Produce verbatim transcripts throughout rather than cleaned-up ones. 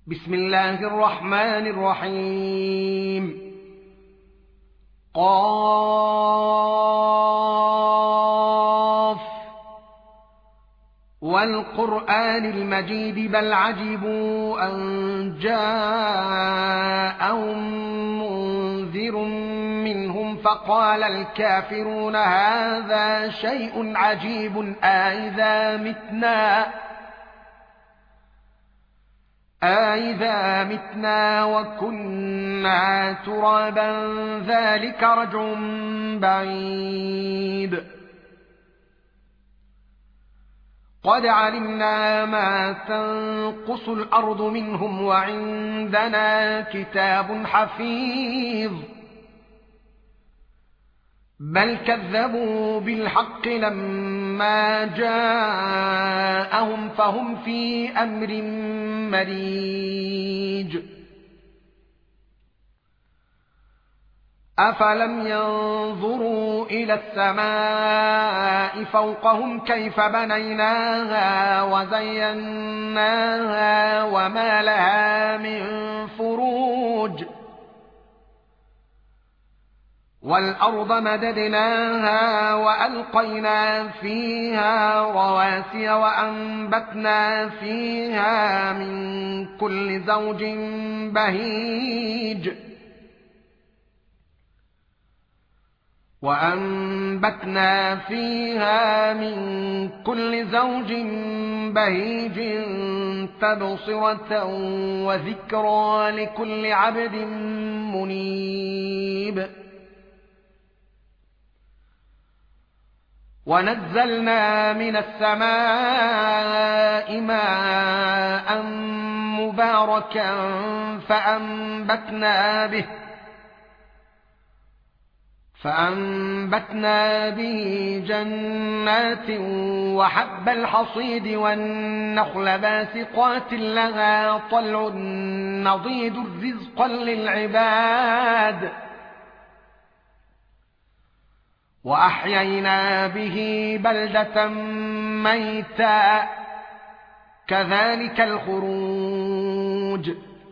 بسم الله الرحمن الرحيم. قاف والقرآن المجيد بل عجبوا أن جاءهم منذر منهم فقال الكافرون هذا شيء عجيب أإذا متنا أإذا متنا وكنا ترابا ذلك رجع بعيد. قد علمنا ما تنقص الأرض منهم وعندنا كتاب حفيظ بل كذبوا بالحق لما جاءهم فهم في أمر مريج. أفلم ينظروا إلى السماء فوقهم كيف بنيناها وزيناها وما لها من فروج والأرض مددناها وألقينا فيها رواسي وأنبتنا فيها من كل زوج بهيج وأنبتنا فيها من كل زوج بهيج تبصرة وذكرى لكل عبد منيب. ونزلنا من السماء ماء مباركا فأنبتنا به فأنبتنا به جنات وحب الحصيد والنخل باسقات لها طلع نضيد رزقا للعباد وأحيينا به بلدة ميتا كذلك الخروج.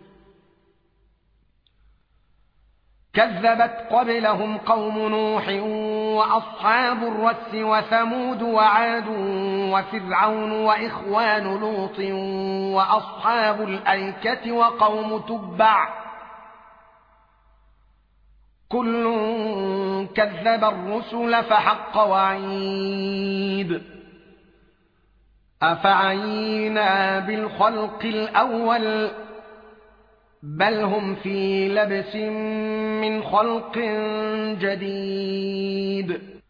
كذبت قبلهم قوم نوح وأصحاب الرس وثمود وعاد وفرعون وإخوان لوط وأصحاب الأيكة وقوم تبع كل كذب الرسل فحق وعيد. أفعينا بالخلق الأول بل هم في لبس من خلق جديد.